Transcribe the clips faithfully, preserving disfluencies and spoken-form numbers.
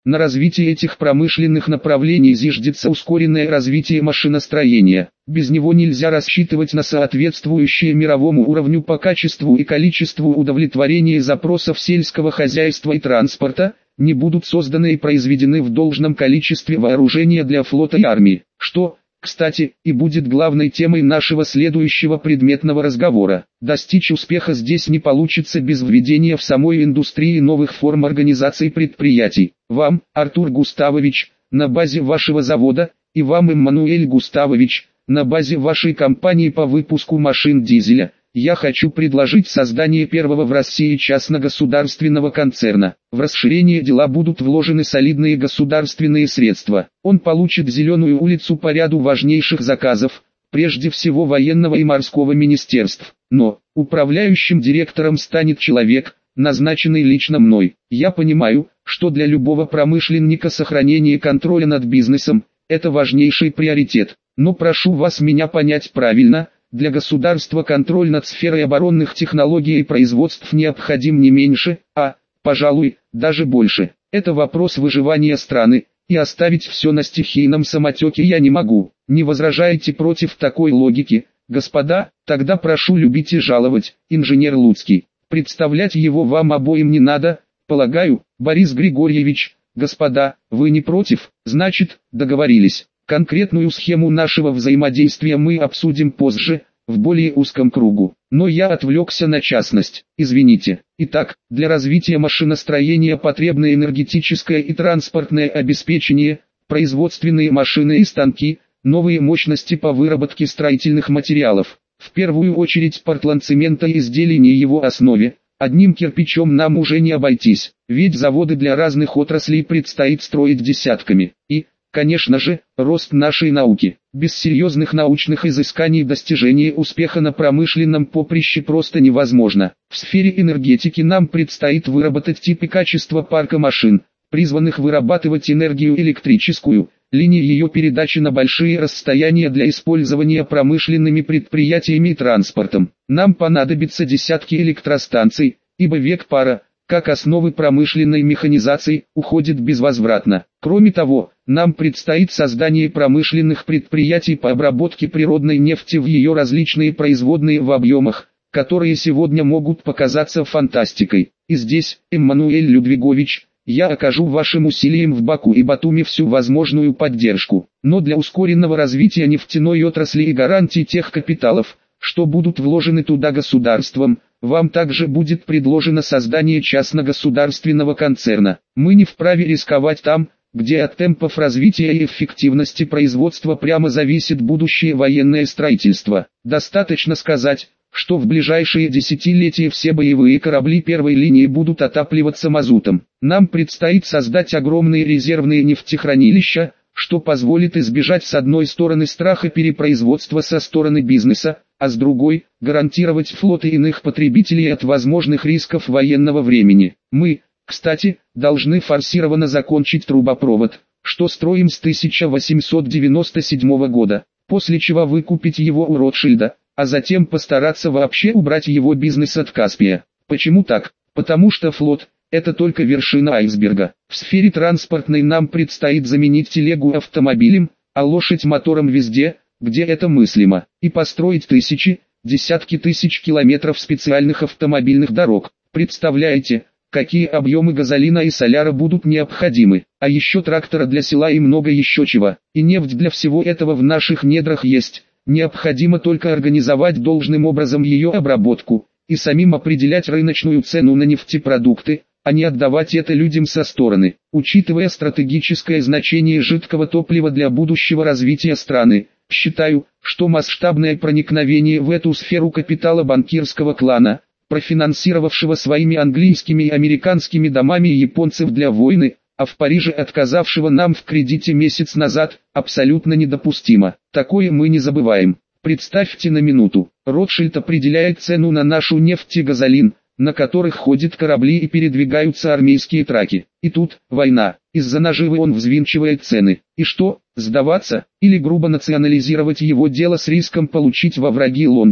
На развитие этих промышленных направлений зиждется ускоренное развитие машиностроения. Без него нельзя рассчитывать на соответствующее мировому уровню по качеству и количеству удовлетворения запросов сельского хозяйства и транспорта, не будут созданы и произведены в должном количестве вооружения для флота и армии, что, кстати, и будет главной темой нашего следующего предметного разговора. Достичь успеха здесь не получится без введения в самой индустрии новых форм организации предприятий. Вам, Артур Густавович, на базе вашего завода, и вам, Эммануэль Густавович, на базе вашей компании по выпуску машин дизеля, я хочу предложить создание первого в России частно-государственного концерна. В расширение дела будут вложены солидные государственные средства. Он получит зеленую улицу по ряду важнейших заказов, прежде всего военного и морского министерств. Но управляющим директором станет человек, назначенный лично мной. Я понимаю, что для любого промышленника сохранение контроля над бизнесом – это важнейший приоритет. Но прошу вас меня понять правильно. Для государства контроль над сферой оборонных технологий и производств необходим не меньше, а, пожалуй, даже больше. Это вопрос выживания страны, и оставить все на стихийном самотеке я не могу. Не возражаете против такой логики, господа? Тогда прошу любить и жаловать, инженер Луцкий. Представлять его вам обоим не надо, полагаю, Борис Григорьевич. Господа, вы не против? Значит, договорились. Конкретную схему нашего взаимодействия мы обсудим позже, в более узком кругу. Но я отвлекся на частность, извините. Итак, для развития машиностроения потребно энергетическое и транспортное обеспечение, производственные машины и станки, новые мощности по выработке строительных материалов. В первую очередь портландцемента и изделий на его основе. Одним кирпичом нам уже не обойтись, ведь заводы для разных отраслей предстоит строить десятками. И, конечно же, рост нашей науки. Без серьезных научных изысканий достижение успеха на промышленном поприще просто невозможно. В сфере энергетики нам предстоит выработать тип и качество парка машин, призванных вырабатывать энергию электрическую, линии ее передачи на большие расстояния для использования промышленными предприятиями и транспортом. Нам понадобятся десятки электростанций, ибо век пара, как основы промышленной механизации, уходит безвозвратно. Кроме того, нам предстоит создание промышленных предприятий по обработке природной нефти в ее различные производные в объемах, которые сегодня могут показаться фантастикой. И здесь, Эммануэль Людвигович, я окажу вашим усилиям в Баку и Батуми всю возможную поддержку. Но для ускоренного развития нефтяной отрасли и гарантии тех капиталов, что будут вложены туда государством, вам также будет предложено создание частно-государственного концерна. Мы не вправе рисковать там, где от темпов развития и эффективности производства прямо зависит будущее военное строительство. Достаточно сказать, что в ближайшие десятилетия все боевые корабли первой линии будут отапливаться мазутом. Нам предстоит создать огромные резервные нефтехранилища, что позволит избежать с одной стороны страха перепроизводства со стороны бизнеса, а с другой – гарантировать флоты иных потребителей от возможных рисков военного времени. Мы, кстати, должны форсированно закончить трубопровод, что строим с тысяча восемьсот девяносто седьмого года, после чего выкупить его у Ротшильда, а затем постараться вообще убрать его бизнес от Каспия. Почему так? Потому что флот – это только вершина айсберга. В сфере транспортной нам предстоит заменить телегу автомобилем, а лошадь мотором везде, где это мыслимо, и построить тысячи, десятки тысяч километров специальных автомобильных дорог. Представляете, какие объемы газолина и соляра будут необходимы, а еще трактора для села и много еще чего. И нефть для всего этого в наших недрах есть, необходимо только организовать должным образом ее обработку, и самим определять рыночную цену на нефтепродукты, а не отдавать это людям со стороны. Учитывая стратегическое значение жидкого топлива для будущего развития страны, считаю, что масштабное проникновение в эту сферу капитала банкирского клана, профинансировавшего своими английскими и американскими домами японцев для войны, а в Париже отказавшего нам в кредите месяц назад, абсолютно недопустимо. Такое мы не забываем. Представьте на минуту, Ротшильд определяет цену на нашу нефть и газолин, на которых ходят корабли и передвигаются армейские траки. И тут, война, из-за наживы он взвинчивает цены. И что, сдаваться, или грубо национализировать его дело с риском получить во враги Лондон,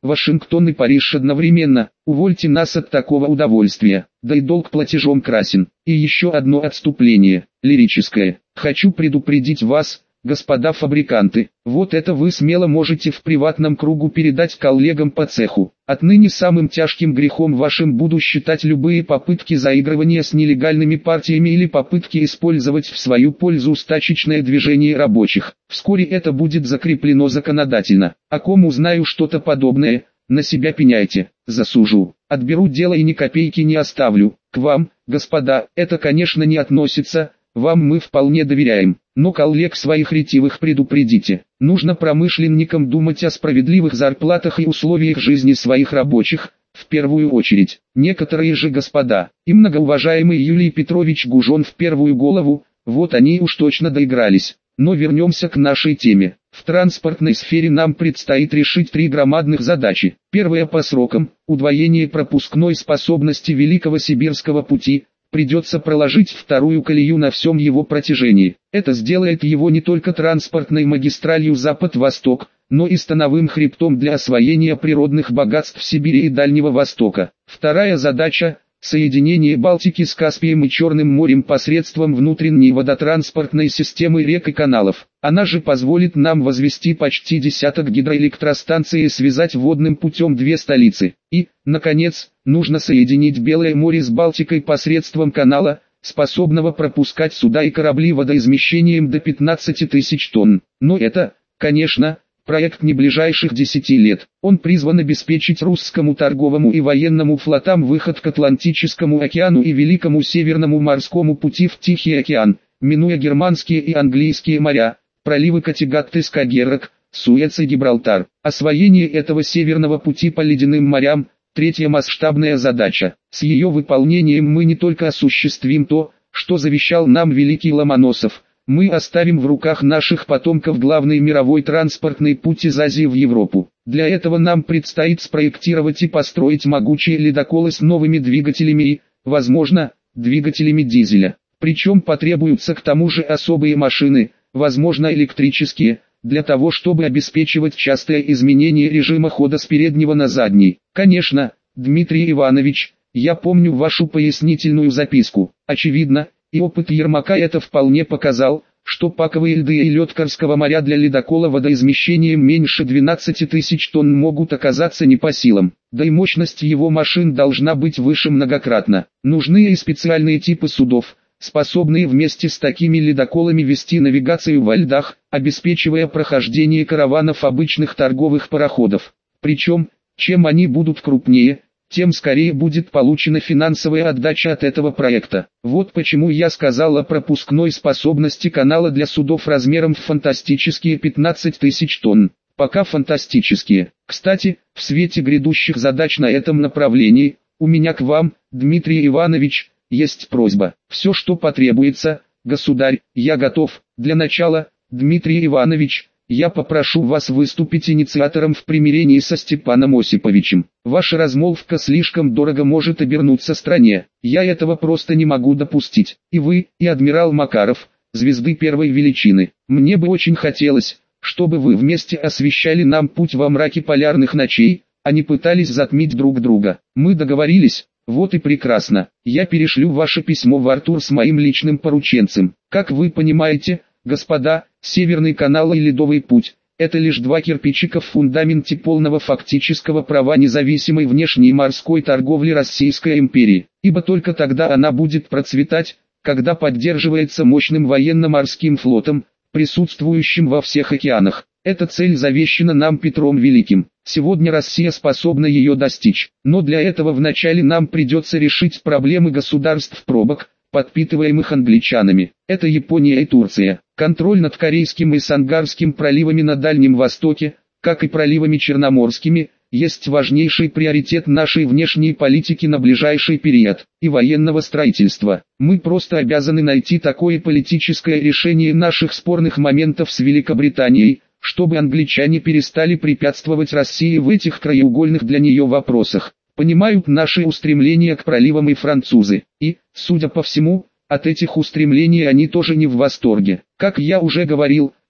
Вашингтон и Париж одновременно. Увольте нас от такого удовольствия. Да и долг платежом красен. И еще одно отступление, лирическое. Хочу предупредить вас, господа фабриканты, вот это вы смело можете в приватном кругу передать коллегам по цеху. Отныне самым тяжким грехом вашим буду считать любые попытки заигрывания с нелегальными партиями или попытки использовать в свою пользу стачечное движение рабочих. Вскоре это будет закреплено законодательно. О ком узнаю что-то подобное, на себя пеняйте, засужу. Отберу дело и ни копейки не оставлю. К вам, господа, это конечно не относится. Вам мы вполне доверяем, но коллег своих ретивых предупредите. Нужно промышленникам думать о справедливых зарплатах и условиях жизни своих рабочих, в первую очередь. Некоторые же господа, и многоуважаемый Юлий Петрович Гужон в первую голову, вот они уж точно доигрались. Но вернемся к нашей теме. В транспортной сфере нам предстоит решить три громадных задачи. Первая по срокам, удвоение пропускной способности Великого Сибирского пути. Придется проложить вторую колею на всем его протяжении. Это сделает его не только транспортной магистралью Запад-Восток, но и становым хребтом для освоения природных богатств Сибири и Дальнего Востока. Вторая задача – соединение Балтики с Каспием и Черным морем посредством внутренней водотранспортной системы рек и каналов. Она же позволит нам возвести почти десяток гидроэлектростанций и связать водным путем две столицы. И, наконец, нужно соединить Белое море с Балтикой посредством канала, способного пропускать суда и корабли водоизмещением до пятнадцати тысяч тонн. Но это, конечно, проект не ближайших десяти лет. Он призван обеспечить русскому торговому и военному флотам выход к Атлантическому океану и Великому Северному морскому пути в Тихий океан, минуя германские и английские моря, проливы Каттегат и Скагеррак, Суэц и Гибралтар. Освоение этого северного пути по ледяным морям – третья масштабная задача. С ее выполнением мы не только осуществим то, что завещал нам великий Ломоносов, мы оставим в руках наших потомков главный мировой транспортный путь из Азии в Европу. Для этого нам предстоит спроектировать и построить могучие ледоколы с новыми двигателями и, возможно, двигателями дизеля. Причем потребуются к тому же особые машины, возможно электрические, для того чтобы обеспечивать частое изменение режима хода с переднего на задний. Конечно, Дмитрий Иванович, я помню вашу пояснительную записку. Очевидно, и опыт Ермака это вполне показал, что паковые льды и лед Карского моря для ледокола водоизмещением меньше двенадцати тысяч тонн могут оказаться не по силам. Да и мощность его машин должна быть выше многократно. Нужны и специальные типы судов, способные вместе с такими ледоколами вести навигацию во льдах, обеспечивая прохождение караванов обычных торговых пароходов. Причем, чем они будут крупнее, тем скорее будет получена финансовая отдача от этого проекта. Вот почему я сказал о пропускной способности канала для судов размером в фантастические пятнадцать тысяч тонн. Пока фантастические. Кстати, в свете грядущих задач на этом направлении, у меня к вам, Дмитрий Иванович, есть просьба. Все, что потребуется, государь, я готов. Для начала, Дмитрий Иванович, я попрошу вас выступить инициатором в примирении со Степаном Осиповичем. Ваша размолвка слишком дорого может обернуться стране. Я этого просто не могу допустить. И вы, и адмирал Макаров, звезды первой величины. Мне бы очень хотелось, чтобы вы вместе освещали нам путь во мраке полярных ночей, а не пытались затмить друг друга. Мы договорились? Вот и прекрасно. Я перешлю ваше письмо в Артур с моим личным порученцем. Как вы понимаете, господа, Северный канал и Ледовый путь – это лишь два кирпичика в фундаменте полного фактического права независимой внешней морской торговли Российской империи, ибо только тогда она будет процветать, когда поддерживается мощным военно-морским флотом, присутствующим во всех океанах. Эта цель завещана нам Петром Великим. Сегодня Россия способна ее достичь, но для этого вначале нам придется решить проблемы государств-пробок, подпитываемых англичанами. Это Япония и Турция. Контроль над Корейским и Сангарским проливами на Дальнем Востоке, как и проливами Черноморскими, есть важнейший приоритет нашей внешней политики на ближайший период, и военного строительства. Мы просто обязаны найти такое политическое решение наших спорных моментов с Великобританией, чтобы англичане перестали препятствовать России в этих краеугольных для нее вопросах. Понимают наши устремления к проливам и французы, и, судя по всему, от этих устремлений они тоже не в восторге. Как я уже говорил,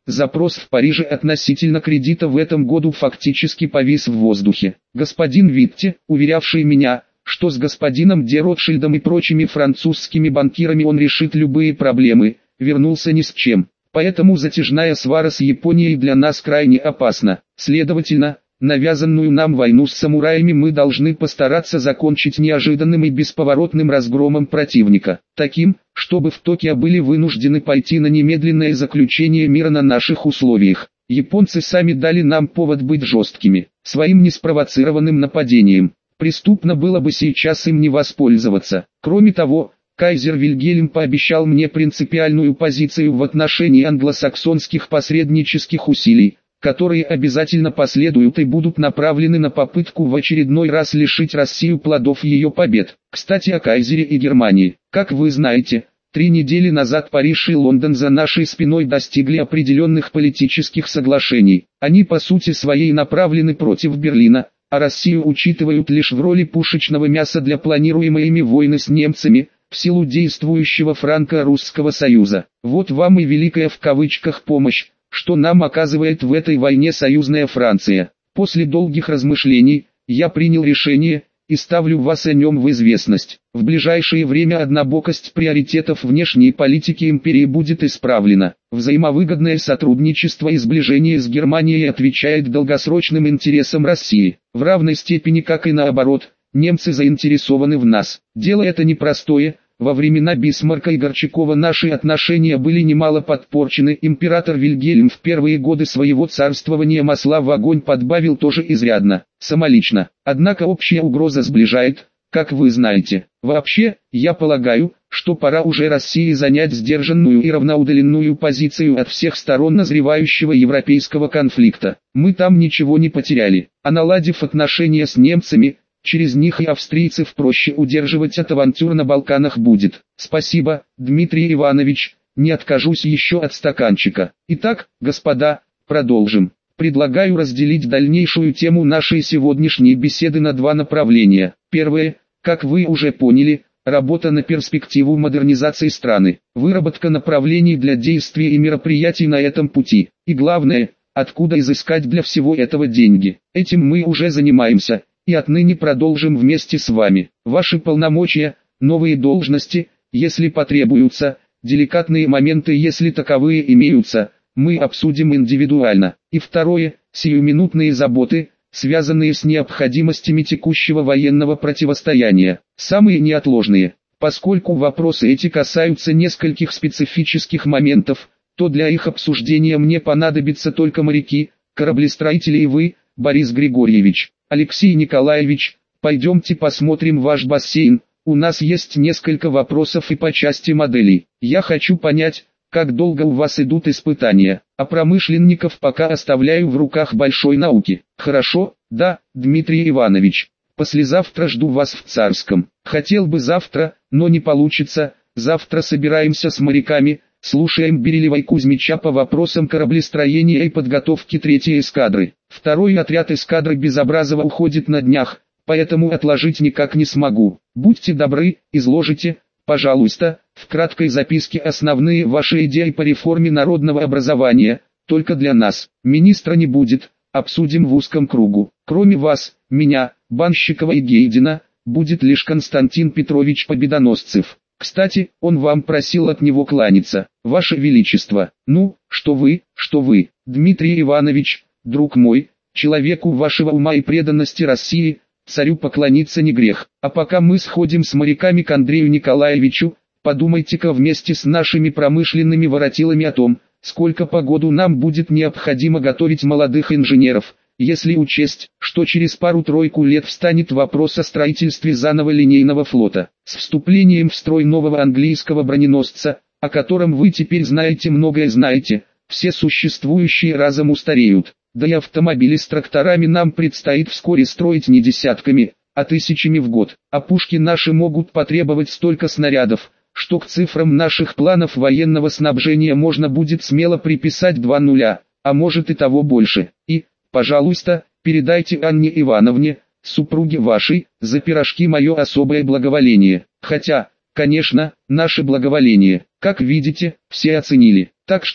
запрос в Париже относительно кредита в этом году фактически повис в воздухе. Господин Витте, уверявший меня, что с господином де Ротшильдом и прочими французскими банкирами он решит любые проблемы, вернулся ни с чем. Поэтому затяжная свара с Японией для нас крайне опасна. Следовательно, навязанную нам войну с самураями мы должны постараться закончить неожиданным и бесповоротным разгромом противника, таким, чтобы в Токио были вынуждены пойти на немедленное заключение мира на наших условиях. Японцы сами дали нам повод быть жесткими, своим неспровоцированным нападением. Преступно было бы сейчас им не воспользоваться. Кроме того, кайзер Вильгельм пообещал мне принципиальную позицию в отношении англосаксонских посреднических усилий, которые обязательно последуют и будут направлены на попытку в очередной раз лишить Россию плодов ее побед. Кстати, о кайзере и Германии. Как вы знаете, три недели назад Париж и Лондон за нашей спиной достигли определенных политических соглашений. Они по сути своей направлены против Берлина, а Россию учитывают лишь в роли пушечного мяса для планируемой ими войны с немцами, в силу действующего франко-русского союза. Вот вам и великая в кавычках помощь, что нам оказывает в этой войне союзная Франция. После долгих размышлений, я принял решение, и ставлю вас о нем в известность. В ближайшее время однобокость приоритетов внешней политики империи будет исправлена. Взаимовыгодное сотрудничество и сближение с Германией отвечает долгосрочным интересам России. В равной степени, как и наоборот, немцы заинтересованы в нас. Дело это непростое. Во времена Бисмарка и Горчакова наши отношения были немало подпорчены. Император Вильгельм в первые годы своего царствования масла в огонь подбавил тоже изрядно, самолично. Однако общая угроза сближает, как вы знаете. Вообще, я полагаю, что пора уже России занять сдержанную и равноудаленную позицию от всех сторон назревающего европейского конфликта. Мы там ничего не потеряли, а наладив отношения с немцами, через них и австрийцев проще удерживать от авантюр на Балканах будет. Спасибо, Дмитрий Иванович, не откажусь еще от стаканчика. Итак, господа, продолжим. Предлагаю разделить дальнейшую тему нашей сегодняшней беседы на два направления. Первое, как вы уже поняли, работа на перспективу модернизации страны, выработка направлений для действий и мероприятий на этом пути. И главное, откуда изыскать для всего этого деньги. Этим мы уже занимаемся. И отныне продолжим вместе с вами. Ваши полномочия, новые должности, если потребуются, деликатные моменты, если таковые имеются, мы обсудим индивидуально. И второе, сиюминутные заботы, связанные с необходимостями текущего военного противостояния, самые неотложные. Поскольку вопросы эти касаются нескольких специфических моментов, то для их обсуждения мне понадобятся только моряки, кораблестроители и вы, Борис Григорьевич. Алексей Николаевич, пойдемте посмотрим ваш бассейн, у нас есть несколько вопросов и по части моделей. Я хочу понять, как долго у вас идут испытания, а промышленников пока оставляю в руках большой науки. Хорошо, да, Дмитрий Иванович, послезавтра жду вас в Царском. Хотел бы завтра, но не получится, завтра собираемся с моряками, слушаем Берилева и Кузьмича по вопросам кораблестроения и подготовки третьей эскадры. Второй отряд эскадры Безобразова уходит на днях, поэтому отложить никак не смогу. Будьте добры, изложите, пожалуйста, в краткой записке основные ваши идеи по реформе народного образования, только для нас. Министра не будет, обсудим в узком кругу. Кроме вас, меня, Банщикова и Гейдина, будет лишь Константин Петрович Победоносцев. Кстати, он вам просил от него кланяться, Ваше Величество. Ну, что вы, что вы, Дмитрий Иванович, друг мой, человеку вашего ума и преданности России, царю поклониться не грех. А пока мы сходим с моряками к Андрею Николаевичу, подумайте-ка вместе с нашими промышленными воротилами о том, сколько по году нам будет необходимо готовить молодых инженеров, если учесть, что через пару-тройку лет встанет вопрос о строительстве заново линейного флота. С вступлением в строй нового английского броненосца, о котором вы теперь знаете многое знаете, все существующие разом устареют. Да и автомобили с тракторами нам предстоит вскоре строить не десятками, а тысячами в год. А пушки наши могут потребовать столько снарядов, что к цифрам наших планов военного снабжения можно будет смело приписать два нуля, а может и того больше. И, пожалуйста, передайте Анне Ивановне, супруге вашей, за пирожки мое особое благоволение. Хотя, конечно, наше благоволение, как видите, все оценили. Так что,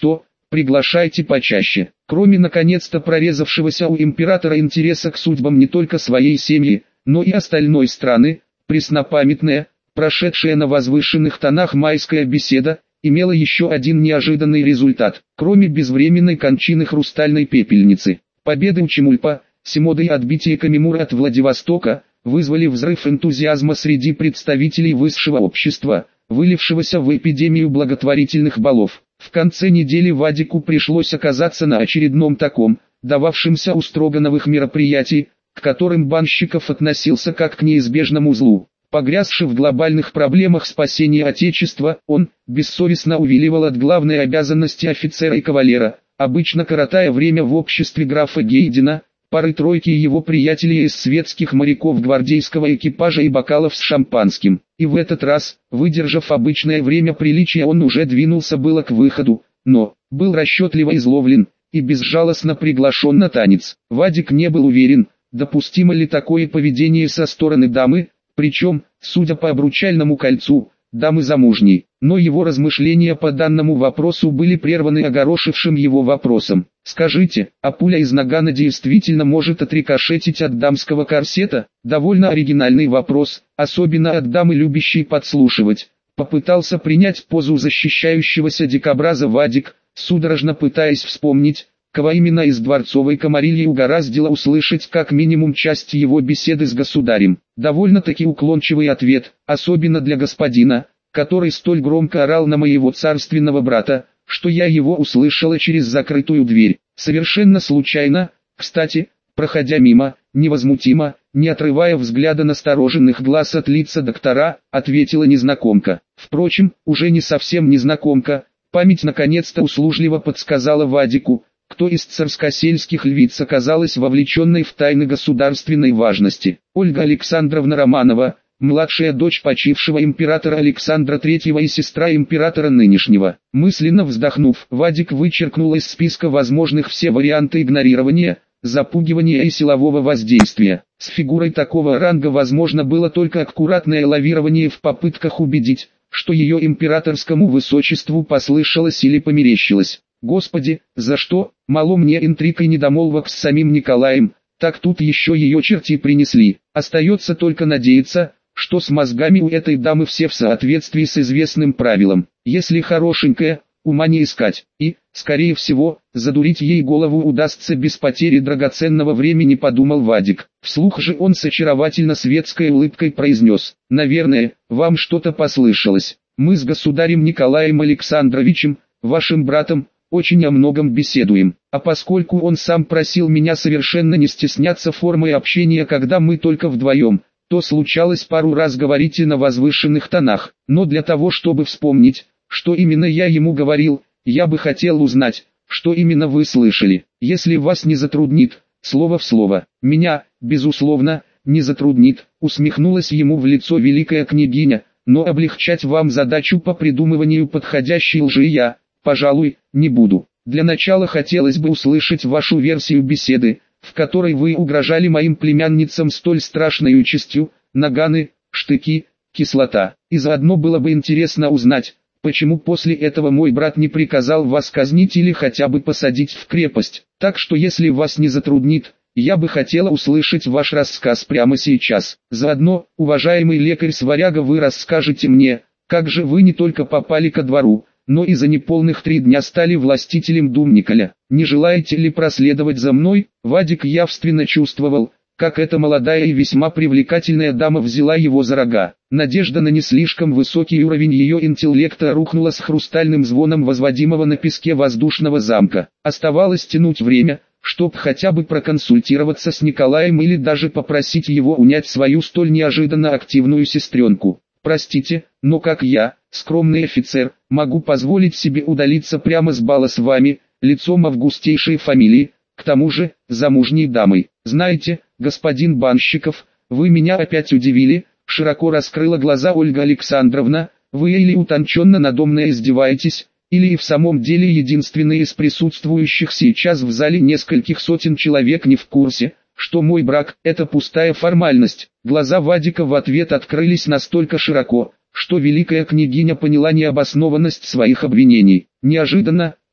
приглашайте почаще. Кроме наконец-то прорезавшегося у императора интереса к судьбам не только своей семьи, но и остальной страны, преснопамятная, прошедшая на возвышенных тонах майская беседа, имела еще один неожиданный результат. Кроме безвременной кончины хрустальной пепельницы, победы Учимульпа, Симода и отбитие Камимура от Владивостока, вызвали взрыв энтузиазма среди представителей высшего общества, вылившегося в эпидемию благотворительных балов. В конце недели Вадику пришлось оказаться на очередном таком, дававшемся у Строгановых мероприятий, к которым Банщиков относился как к неизбежному злу. Погрязший в глобальных проблемах спасения Отечества, он бессовестно увиливал от главной обязанности офицера и кавалера, обычно коротая время в обществе графа Гейдена, пары-тройки его приятелей из светских моряков гвардейского экипажа и бокалов с шампанским. И в этот раз, выдержав обычное время приличия, он уже двинулся было к выходу, но был расчетливо изловлен и безжалостно приглашен на танец. Вадик не был уверен, допустимо ли такое поведение со стороны дамы, причем, судя по обручальному кольцу, дамы замужней, но его размышления по данному вопросу были прерваны огорошившим его вопросом. «Скажите, а пуля из нагана действительно может отрикошетить от дамского корсета?» Довольно оригинальный вопрос, особенно от дамы, любящей подслушивать. Попытался принять позу защищающегося дикобраза Вадик, судорожно пытаясь вспомнить, кого именно из дворцовой комарильи угораздило услышать как минимум часть его беседы с государем. Довольно-таки уклончивый ответ, особенно для господина, который столь громко орал на моего царственного брата, что я его услышала через закрытую дверь. Совершенно случайно, кстати, проходя мимо, невозмутимо, не отрывая взгляда настороженных глаз от лица доктора, ответила незнакомка. Впрочем, уже не совсем незнакомка, память наконец-то услужливо подсказала Вадику, кто из царскосельских львиц оказалась вовлеченной в тайны государственной важности. Ольга Александровна Романова, младшая дочь почившего императора Александра третьего и сестра императора нынешнего. Мысленно вздохнув, Вадик вычеркнул из списка возможных все варианты игнорирования, запугивания и силового воздействия. С фигурой такого ранга возможно было только аккуратное лавирование в попытках убедить, что ее императорскому высочеству послышалось или померещилось. Господи, за что? Мало мне интриг и недомолвок с самим Николаем, так тут еще ее черти принесли. Остается только надеяться, что с мозгами у этой дамы все в соответствии с известным правилом. Если хорошенькая, ума не искать. И, скорее всего, задурить ей голову удастся без потери драгоценного времени, подумал Вадик. Вслух же он с очаровательно светской улыбкой произнес: «Наверное, вам что-то послышалось. Мы с государем Николаем Александровичем, вашим братом, очень о многом беседуем, а поскольку он сам просил меня совершенно не стесняться формой общения, когда мы только вдвоем, то случалось пару раз говорить и на возвышенных тонах, но для того, чтобы вспомнить, что именно я ему говорил, я бы хотел узнать, что именно вы слышали. Если вас не затруднит, слово в слово». «Меня, безусловно, не затруднит», усмехнулась ему в лицо великая княгиня, «но облегчать вам задачу по придумыванию подходящей лжи я, пожалуй, не буду. Для начала хотелось бы услышать вашу версию беседы, в которой вы угрожали моим племянницам столь страшной участью, наганы, штыки, кислота. И заодно было бы интересно узнать, почему после этого мой брат не приказал вас казнить или хотя бы посадить в крепость. Так что если вас не затруднит, я бы хотела услышать ваш рассказ прямо сейчас. Заодно, уважаемый лекарь-сваряга, вы расскажете мне, как же вы не только попали ко двору, но и за неполных три дня стали властителем Думниколя. Не желаете ли проследовать за мной?» Вадик явственно чувствовал, как эта молодая и весьма привлекательная дама взяла его за рога. Надежда на не слишком высокий уровень ее интеллекта рухнула с хрустальным звоном возводимого на песке воздушного замка. Оставалось тянуть время, чтоб хотя бы проконсультироваться с Николаем или даже попросить его унять свою столь неожиданно активную сестренку. «Простите, но как я, скромный офицер, могу позволить себе удалиться прямо с бала с вами, лицом августейшей фамилии, к тому же, замужней дамой? Знаете, господин Банщиков, вы меня опять удивили», широко раскрыла глаза Ольга Александровна, «вы или утонченно надо мной издеваетесь, или и в самом деле единственный из присутствующих сейчас в зале нескольких сотен человек не в курсе, что мой брак – это пустая формальность». Глаза Вадика в ответ открылись настолько широко, что великая княгиня поняла необоснованность своих обвинений. Неожиданно,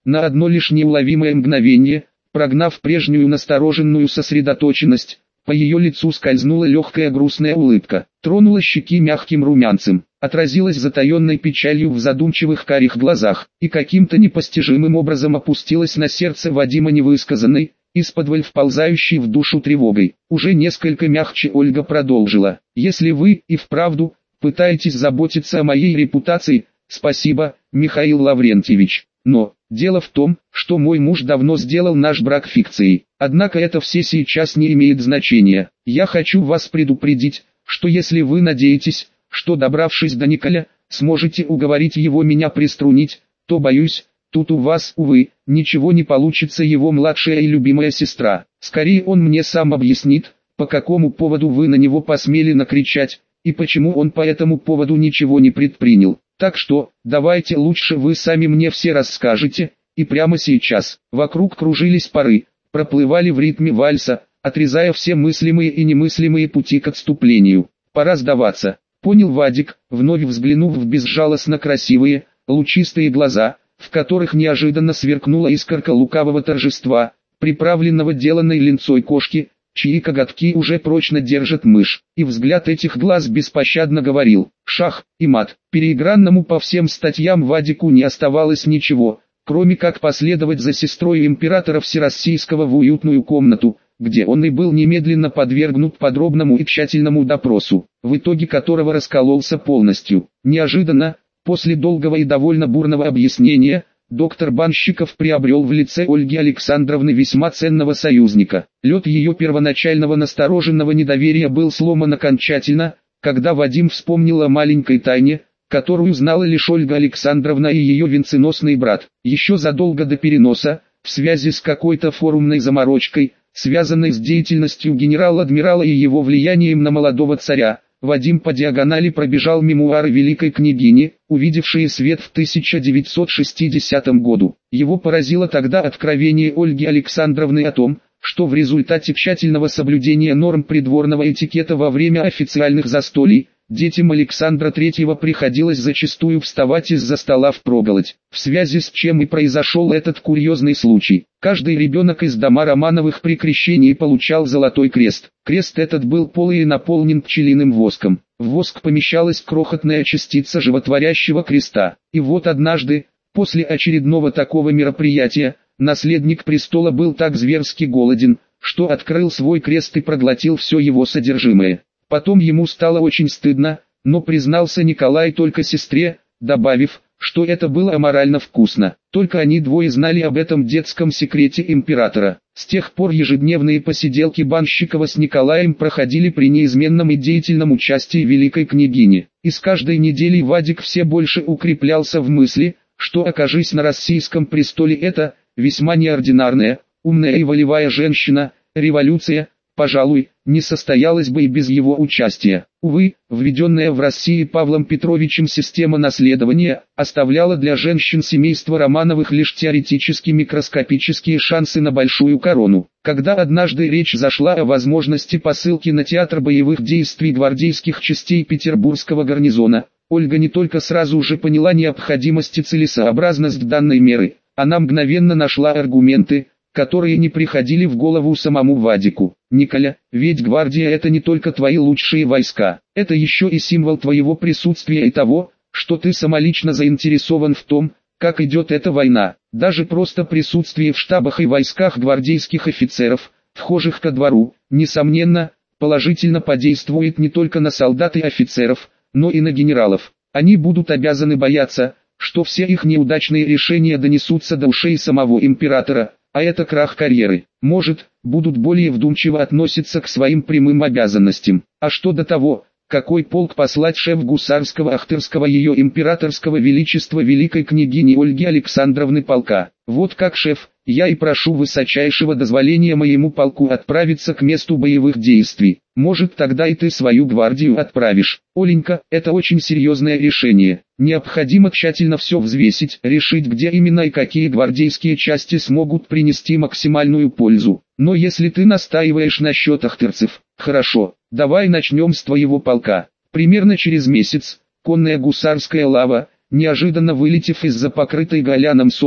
На одно лишь неуловимое мгновение, прогнав прежнюю настороженную сосредоточенность, по ее лицу скользнула легкая грустная улыбка, тронула щеки мягким румянцем, отразилась затаенной печалью в задумчивых карих глазах, и каким-то непостижимым образом опустилась на сердце Вадима невысказанной, исподволь вползающей в душу тревогой. Уже несколько мягче Ольга продолжила: «Если вы и вправду пытаетесь заботиться о моей репутации, спасибо, Михаил Лаврентьевич. Но дело в том, что мой муж давно сделал наш брак фикцией. Однако это все сейчас не имеет значения. Я хочу вас предупредить, что если вы надеетесь, что добравшись до Николя, сможете уговорить его меня приструнить, то боюсь, тут у вас, увы, ничего не получится. Его младшая и любимая сестра. Скорее он мне сам объяснит, по какому поводу вы на него посмели накричать, и почему он по этому поводу ничего не предпринял. Так что, давайте лучше вы сами мне все расскажете, и прямо сейчас». Вокруг кружились пары, проплывали в ритме вальса, отрезая все мыслимые и немыслимые пути к отступлению. «Пора сдаваться», — понял Вадик, вновь взглянув в безжалостно красивые, лучистые глаза, в которых неожиданно сверкнула искорка лукавого торжества, приправленного деланной линцой кошки, чьи коготки уже прочно держат мышь, и взгляд этих глаз беспощадно говорил: шах и мат. Переигранному по всем статьям Вадику не оставалось ничего, кроме как последовать за сестрой императора Всероссийского в уютную комнату, где он и был немедленно подвергнут подробному и тщательному допросу, в итоге которого раскололся полностью. Неожиданно, после долгого и довольно бурного объяснения, доктор Банщиков приобрел в лице Ольги Александровны весьма ценного союзника. Лед ее первоначального настороженного недоверия был сломан окончательно, когда Вадим вспомнил о маленькой тайне, которую знала лишь Ольга Александровна и ее венценосный брат. Еще задолго до переноса, в связи с какой-то форумной заморочкой, связанной с деятельностью генерал-адмирала и его влиянием на молодого царя, Вадим по диагонали пробежал мемуары великой княгини, увидевшие свет в тысяча девятьсот шестидесятом году. Его поразило тогда откровение Ольги Александровны о том, что в результате тщательного соблюдения норм придворного этикета во время официальных застолий, детям Александра Третьего приходилось зачастую вставать из-за стола впроголодь, в связи с чем и произошел этот курьезный случай. Каждый ребенок из дома Романовых при крещении получал золотой крест. Крест этот был полый и наполнен пчелиным воском. В воск помещалась крохотная частица животворящего креста. И вот однажды, после очередного такого мероприятия, наследник престола был так зверски голоден, что открыл свой крест и проглотил все его содержимое. Потом ему стало очень стыдно, но признался Николай только сестре, добавив, что это было аморально вкусно. Только они двое знали об этом детском секрете императора. С тех пор ежедневные посиделки Банщикова с Николаем проходили при неизменном и деятельном участии великой княгини. И с каждой неделей Вадик все больше укреплялся в мысли, что, окажись на российском престоле эта, весьма неординарная, умная и волевая женщина, революция, пожалуй, не состоялась бы и без его участия. Увы, введенная в России Павлом Петровичем система наследования оставляла для женщин семейства Романовых лишь теоретически микроскопические шансы на большую корону. Когда однажды речь зашла о возможности посылки на театр боевых действий гвардейских частей Петербургского гарнизона, Ольга не только сразу же поняла необходимость и целесообразность данной меры, она мгновенно нашла аргументы, которые не приходили в голову самому Вадику. «Николя, ведь гвардия — это не только твои лучшие войска, это еще и символ твоего присутствия и того, что ты самолично заинтересован в том, как идет эта война. Даже просто присутствие в штабах и войсках гвардейских офицеров, вхожих ко двору, несомненно, положительно подействует не только на солдат и офицеров, но и на генералов. Они будут обязаны бояться, что все их неудачные решения донесутся до ушей самого императора, а это крах карьеры. Может, будут более вдумчиво относиться к своим прямым обязанностям. А что до того, какой полк послать шеф гусарского Ахтырского ее императорского величества великой княгини Ольги Александровны полка? Вот как шеф, я и прошу высочайшего дозволения моему полку отправиться к месту боевых действий. Может, тогда и ты свою гвардию отправишь. Оленька, это очень серьезное решение. Необходимо тщательно все взвесить, решить, где именно и какие гвардейские части смогут принести максимальную пользу. Но если ты настаиваешь насчет ахтырцев, хорошо, давай начнем с твоего полка. Примерно через месяц, конная гусарская лава, неожиданно вылетев из-за покрытой галяном сопки,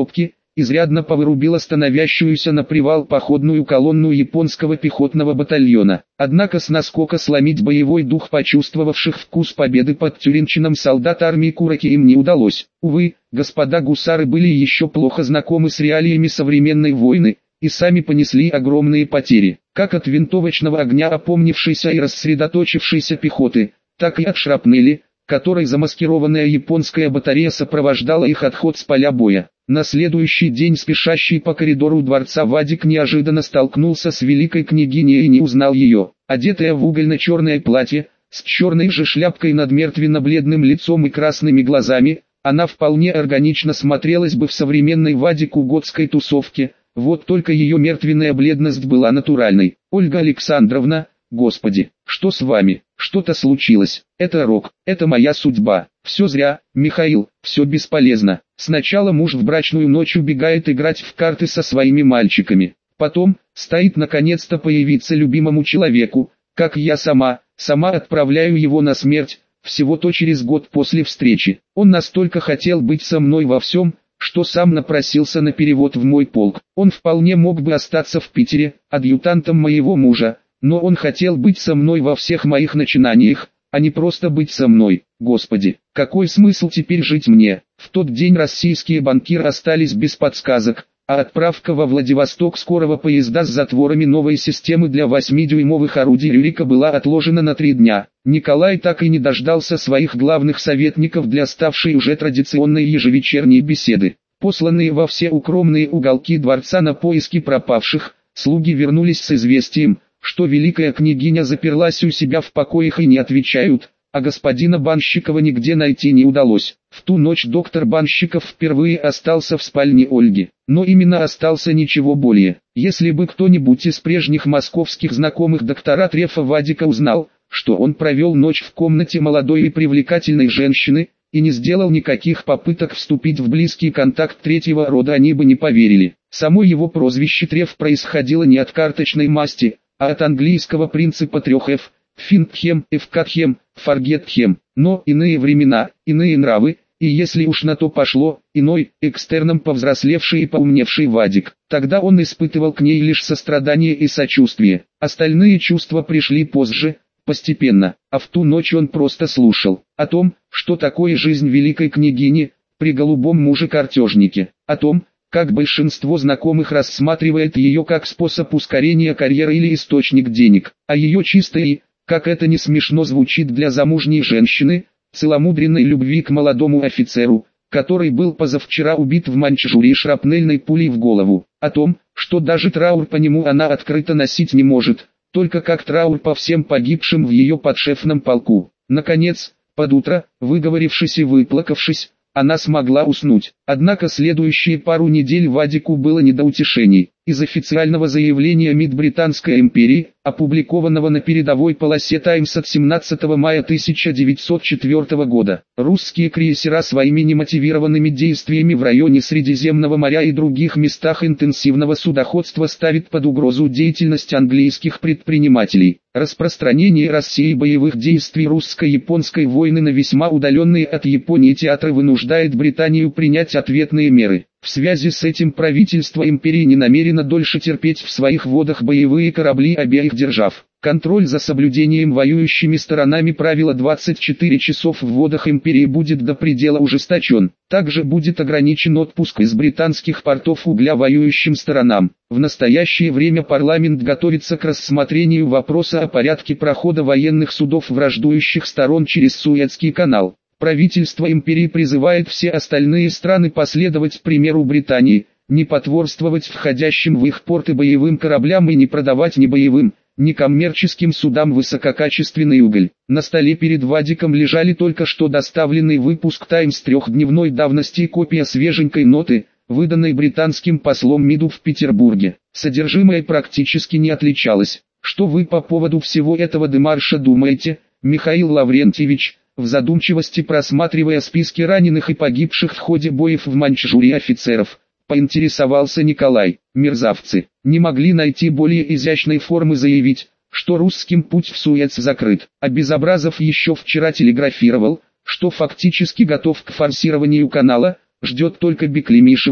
изрядно повырубила становящуюся на привал походную колонну японского пехотного батальона. Однако с наскока сломить боевой дух почувствовавших вкус победы под Тюринчином солдат армии Куроки им не удалось. Увы, господа гусары были еще плохо знакомы с реалиями современной войны, и сами понесли огромные потери, как от винтовочного огня опомнившейся и рассредоточившейся пехоты, так и от шрапнели, которой замаскированная японская батарея сопровождала их отход с поля боя. На следующий день спешащий по коридору дворца Вадик неожиданно столкнулся с великой княгиней и не узнал ее. Одетая в угольно-черное платье, с черной же шляпкой над мертвенно-бледным лицом и красными глазами, она вполне органично смотрелась бы в современной Вадику готской тусовке, вот только ее мертвенная бледность была натуральной. «Ольга Александровна, Господи, что с вами? Что-то случилось. Это рок, это моя судьба. Все зря, Михаил, все бесполезно. Сначала муж в брачную ночь убегает играть в карты со своими мальчиками. Потом, стоит наконец-то появиться любимому человеку, как я сама, сама отправляю его на смерть, всего-то через год после встречи. Он настолько хотел быть со мной во всем, что сам напросился на перевод в мой полк. Он вполне мог бы остаться в Питере, адъютантом моего мужа, но он хотел быть со мной во всех моих начинаниях, а не просто быть со мной. Господи, какой смысл теперь жить мне? В тот день российские банкиры остались без подсказок, а отправка во Владивосток скорого поезда с затворами новой системы для восьмидюймовых орудий Рюрика была отложена на три дня. Николай так и не дождался своих главных советников для ставшей уже традиционной ежевечерней беседы. Посланные во все укромные уголки дворца на поиски пропавших, слуги вернулись с известием, что великая княгиня заперлась у себя в покоях и не отвечают, а господина Банщикова нигде найти не удалось. В ту ночь доктор Банщиков впервые остался в спальне Ольги, но именно остался, ничего более. Если бы кто-нибудь из прежних московских знакомых доктора Трефа Вадика узнал, что он провел ночь в комнате молодой и привлекательной женщины, и не сделал никаких попыток вступить в близкий контакт третьего рода, они бы не поверили. Само его прозвище Треф происходило не от карточной масти, а от английского принципа трех F, Финдхем, Эвкатхем, Фаргетхем, но иные времена, иные нравы, и если уж на то пошло, иной, экстерном повзрослевший и поумневший Вадик. Тогда он испытывал к ней лишь сострадание и сочувствие, остальные чувства пришли позже, постепенно, а в ту ночь он просто слушал, о том, что такое жизнь великой княгини, при голубом муже-картежнике, о том, как большинство знакомых рассматривает ее как способ ускорения карьеры или источник денег, а ее чистой, как это не смешно звучит для замужней женщины, целомудренной любви к молодому офицеру, который был позавчера убит в Маньчжурии шрапнельной пулей в голову, о том, что даже траур по нему она открыто носить не может, только как траур по всем погибшим в ее подшефном полку. Наконец, под утро, выговорившись и выплакавшись, она смогла уснуть. Однако следующие пару недель Вадику было не до утешений. Из официального заявления МИД Британской империи, опубликованного на передовой полосе Таймс от семнадцатого мая тысяча девятьсот четвёртого года, русские крейсера своими немотивированными действиями в районе Средиземного моря и других местах интенсивного судоходства ставят под угрозу деятельность английских предпринимателей. Распространение России боевых действий русско-японской войны на весьма удаленные от Японии театры вынуждает Британию принять ответные меры. В связи с этим правительство империи не намерено дольше терпеть в своих водах боевые корабли обеих держав. Контроль за соблюдением воюющими сторонами правила двадцать четыре часов в водах империи будет до предела ужесточен. Также будет ограничен отпуск из британских портов угля воюющим сторонам. В настоящее время парламент готовится к рассмотрению вопроса о порядке прохода военных судов враждующих сторон через Суэцкий канал. Правительство империи призывает все остальные страны последовать примеру Британии, не потворствовать входящим в их порты боевым кораблям и не продавать ни боевым, ни коммерческим судам высококачественный уголь. На столе перед Вадиком лежали только что доставленный выпуск «Таймс» трехдневной давности и копия свеженькой ноты, выданной британским послом МИДу в Петербурге. Содержимое практически не отличалось. Что вы по поводу всего этого демарша думаете, Михаил Лаврентьевич? В задумчивости просматривая списки раненых и погибших в ходе боев в Маньчжурии офицеров, поинтересовался Николай. Мерзавцы не могли найти более изящной формы заявить, что русским путь в Суэц закрыт. А Безобразов еще вчера телеграфировал, что фактически готов к форсированию канала, ждет только Беклемишева,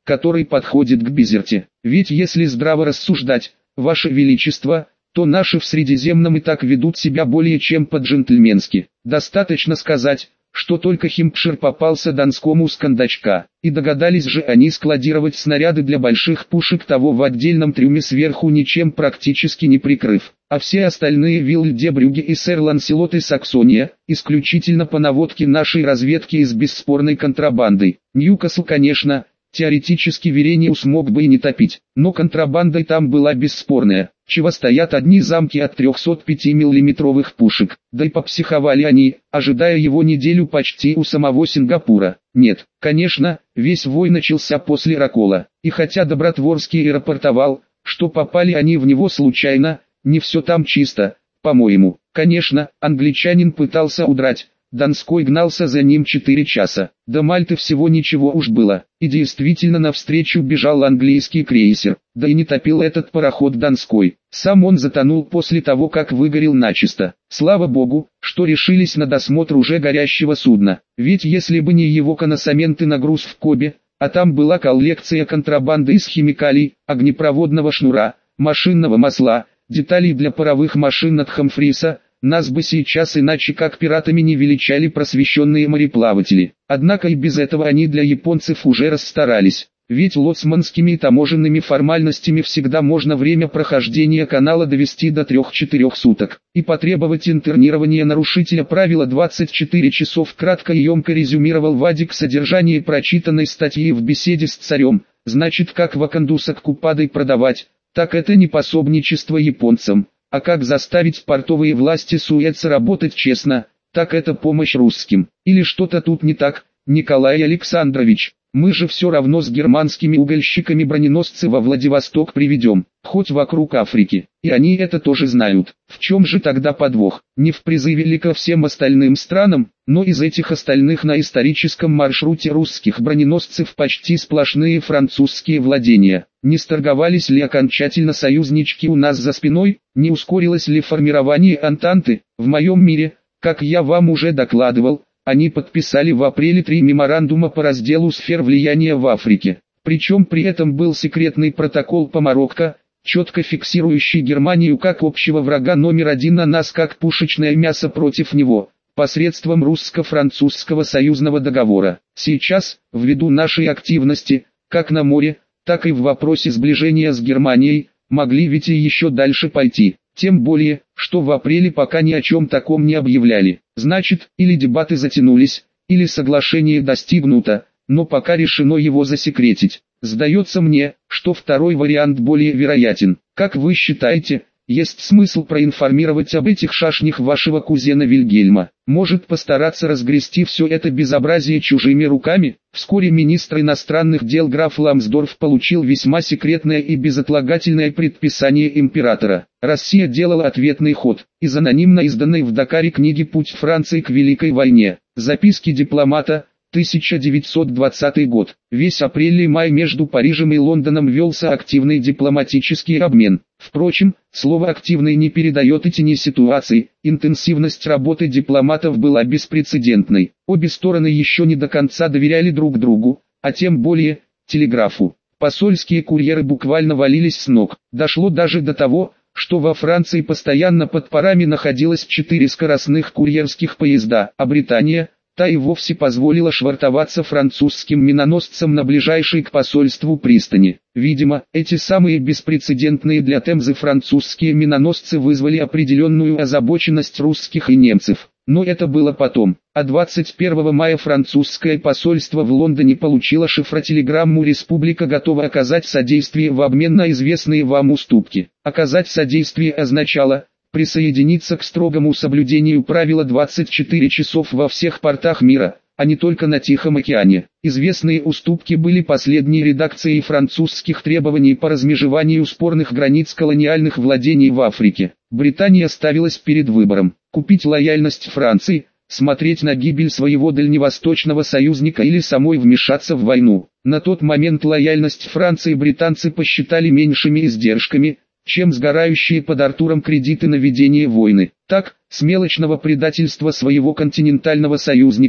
который подходит к Бизерте. Ведь если здраво рассуждать, Ваше Величество, то наши в Средиземном и так ведут себя более чем по-джентльменски. Достаточно сказать, что только Химпшир попался Донскому с кондачка, и догадались же они складировать снаряды для больших пушек того в отдельном трюме сверху ничем практически не прикрыв, а все остальные Вилль-де-Брюгге и сэр Ланселот и Саксония, исключительно по наводке нашей разведки и с бесспорной контрабандой. Ньюкасл, конечно, теоретически Верениус мог бы и не топить, но контрабандой там была бесспорная, чего стоят одни замки от трёхсот пяти миллиметровых пушек, да и попсиховали они, ожидая его неделю почти у самого Сингапура. Нет, конечно, весь вой начался после Роккола, и хотя Добротворский и рапортовал, что попали они в него случайно, не все там чисто, по-моему. Конечно, англичанин пытался удрать, Донской гнался за ним четыре часа. До Мальты всего ничего уж было, и действительно навстречу бежал английский крейсер, да и не топил этот пароход Донской. Сам он затонул после того, как выгорел начисто. Слава богу, что решились на досмотр уже горящего судна, ведь если бы не его коносаменты на груз в Кобе, а там была коллекция контрабанды из химикалий, огнепроводного шнура, машинного масла, деталей для паровых машин от Хамфриса, нас бы сейчас иначе как пиратами не величали просвещенные мореплаватели. Однако и без этого они для японцев уже расстарались. Ведь лоцманскими и таможенными формальностями всегда можно время прохождения канала довести до трёх-четырёх суток, и потребовать интернирования нарушителя правила двадцать четыре часов. Кратко и емко резюмировал Вадик содержание прочитанной статьи в беседе с царем. Значит, как вакандусок купадой продавать, так это не пособничество японцам. А как заставить портовые власти Суэца работать честно, так это помощь русским. Или что-то тут не так, Николай Александрович, мы же все равно с германскими угольщиками броненосцы во Владивосток приведем, хоть вокруг Африки, и они это тоже знают. В чем же тогда подвох? Не в призыве ли ко всем остальным странам, но из этих остальных на историческом маршруте русских броненосцев почти сплошные французские владения. Не сторговались ли окончательно союзнички у нас за спиной, не ускорилось ли формирование Антанты? В моем мире, как я вам уже докладывал, они подписали в апреле три меморандума по разделу сфер влияния в Африке. Причем при этом был секретный протокол по Марокко, четко фиксирующий Германию как общего врага номер один, а нас как пушечное мясо против него, посредством русско-французского союзного договора. Сейчас, ввиду нашей активности, как на море, так и в вопросе сближения с Германией, могли ведь и еще дальше пойти. Тем более, что в апреле пока ни о чем таком не объявляли. Значит, или дебаты затянулись, или соглашение достигнуто, но пока решено его засекретить. Сдается мне, что второй вариант более вероятен. Как вы считаете, есть смысл проинформировать об этих шашнях вашего кузена Вильгельма? Может постараться разгрести все это безобразие чужими руками? Вскоре министр иностранных дел граф Ламсдорф получил весьма секретное и безотлагательное предписание императора. Россия делала ответный ход. Из анонимно изданной в Дакаре книги «Путь Франции к Великой войне. Записки дипломата», тысяча девятьсот двадцатый год. Весь апрель и май между Парижем и Лондоном велся активный дипломатический обмен. Впрочем, слово «активный» не передает и тени ситуации, интенсивность работы дипломатов была беспрецедентной. Обе стороны еще не до конца доверяли друг другу, а тем более, телеграфу. Посольские курьеры буквально валились с ног. Дошло даже до того, что во Франции постоянно под парами находилось четыре скоростных курьерских поезда, а Британия, та и вовсе позволила швартоваться французским миноносцам на ближайшей к посольству пристани. Видимо, эти самые беспрецедентные для Темзы французские миноносцы вызвали определенную озабоченность русских и немцев. Но это было потом. А двадцать первого мая французское посольство в Лондоне получило шифротелеграмму «Республика готова оказать содействие в обмен на известные вам уступки». Оказать содействие означало присоединиться к строгому соблюдению правила двадцать четыре часов во всех портах мира, а не только на Тихом океане. Известные уступки были последней редакцией французских требований по размежеванию спорных границ колониальных владений в Африке. Британия ставилась перед выбором: купить лояльность Франции, смотреть на гибель своего дальневосточного союзника или самой вмешаться в войну. На тот момент лояльность Франции британцы посчитали меньшими издержками, чем сгорающие под Артуром кредиты на ведение войны. Так, с мелочного предательства своего континентального союзника,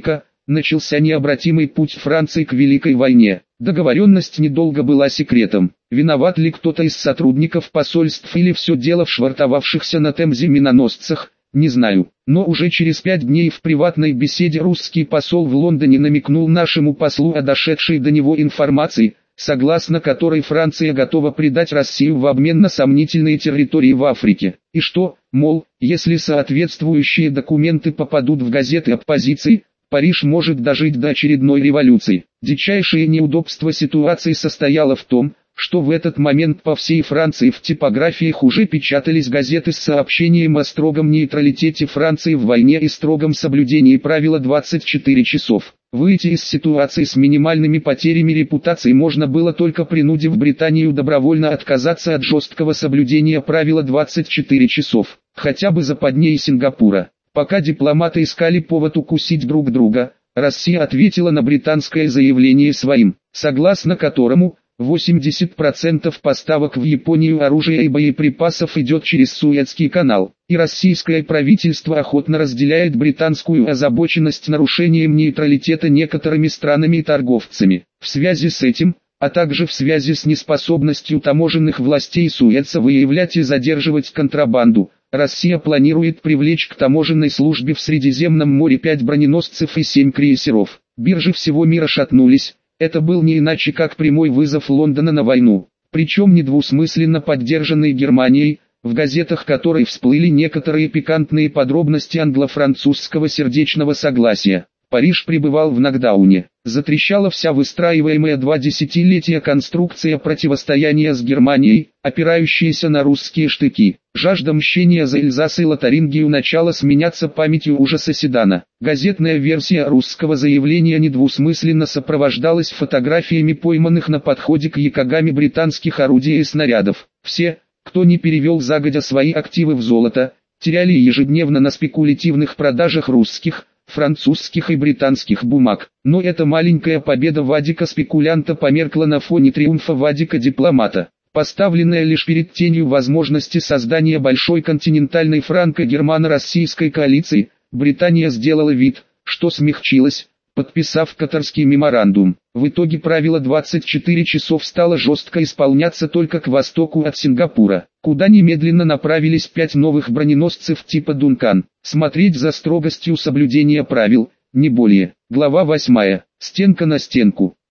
начался необратимый путь Франции к Великой войне. Договоренность недолго была секретом. Виноват ли кто-то из сотрудников посольств или все дело в швартовавшихся на Темзе миноносцах, не знаю. Но уже через пять дней в приватной беседе русский посол в Лондоне намекнул нашему послу о дошедшей до него информации, согласно которой Франция готова предать Россию в обмен на сомнительные территории в Африке. И что, мол, если соответствующие документы попадут в газеты оппозиции, Париж может дожить до очередной революции. Дичайшее неудобство ситуации состояло в том, что в этот момент по всей Франции в типографиях уже печатались газеты с сообщением о строгом нейтралитете Франции в войне и строгом соблюдении правила двадцать четыре часов. Выйти из ситуации с минимальными потерями репутации можно было только принудив Британию добровольно отказаться от жесткого соблюдения правила двадцать четыре часов, хотя бы западнее Сингапура. Пока дипломаты искали повод укусить друг друга, Россия ответила на британское заявление своим, согласно которому восемьдесят процентов поставок в Японию оружия и боеприпасов идет через Суэцкий канал, и российское правительство охотно разделяет британскую озабоченность нарушением нейтралитета некоторыми странами и торговцами. В связи с этим, а также в связи с неспособностью таможенных властей Суэца выявлять и задерживать контрабанду, Россия планирует привлечь к таможенной службе в Средиземном море пять броненосцев и семь крейсеров. Биржи всего мира шатнулись. Это был не иначе как прямой вызов Лондона на войну, причем недвусмысленно поддержанный Германией, в газетах которой всплыли некоторые пикантные подробности англо-французского сердечного согласия. Париж пребывал в нокдауне. Затрещала вся выстраиваемая два десятилетия конструкция противостояния с Германией, опирающаяся на русские штыки. Жажда мщения за Эльзас и Лотарингию начала сменяться памятью ужаса Седана. Газетная версия русского заявления недвусмысленно сопровождалась фотографиями пойманных на подходе к Якогаме британских орудий и снарядов. Все, кто не перевел загодя свои активы в золото, теряли ежедневно на спекулятивных продажах русских, французских и британских бумаг. Но эта маленькая победа Вадика-спекулянта померкла на фоне триумфа Вадика-дипломата. Поставленная лишь перед тенью возможности создания большой континентальной франко-германо-российской коалиции, Британия сделала вид, что смягчилась, подписав Катарский меморандум. В итоге правило двадцать четыре часов стало жестко исполняться только к востоку от Сингапура, куда немедленно направились пять новых броненосцев типа «Дункан». Смотреть за строгостью соблюдения правил, не более. Глава восьмая. Стенка на стенку.